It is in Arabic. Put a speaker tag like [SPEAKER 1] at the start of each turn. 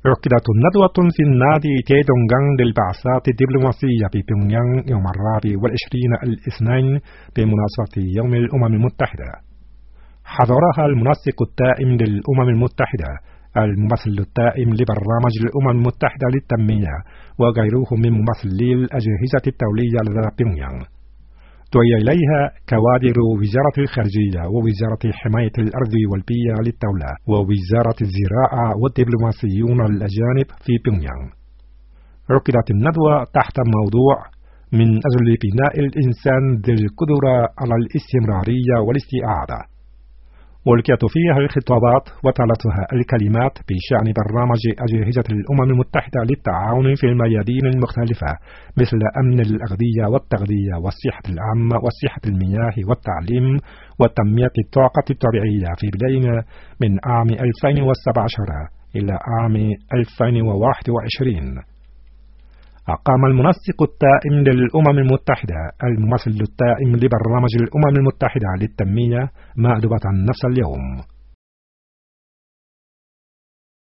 [SPEAKER 1] عقدت ندوة في النادي تيدونغان للبعثات الدبلوماسية في بيونغيانغ يوم 24 الاثنين بمناسبة يوم الأمم المتحدة. حضرها المنسق الدائم للأمم المتحدة، الممثل الدائم لبرنامج الأمم المتحدة للتنمية، وغيرهم من ممثلي الأجهزة الدولية لدى بيونغيانغ. دعي إليها كوادر وزارة الخارجية ووزارة حماية الأرض والبيئة للدولة ووزارة الزراعة والدبلوماسيون الأجانب في بيونغيانغ. عقدت الندوة تحت موضوع من أجل بناء الإنسان ذي القدرة على الاستمرارية والاستعادة. ألقيت فيها الخطابات وتلتها الكلمات بشأن برنامج أجهزة الأمم المتحدة للتعاون في الميادين المختلفة مثل أمن الأغذية والتغذية والصحة العامة والصحة المياه والتعليم وتنمية الطاقة الطبيعية في بداية من عام 2017 إلى عام 2021. أقام المنسق الدائم للأمم المتحدة الممثل الدائم لبرنامج الأمم المتحدة للتنمية مأدبة نفس اليوم.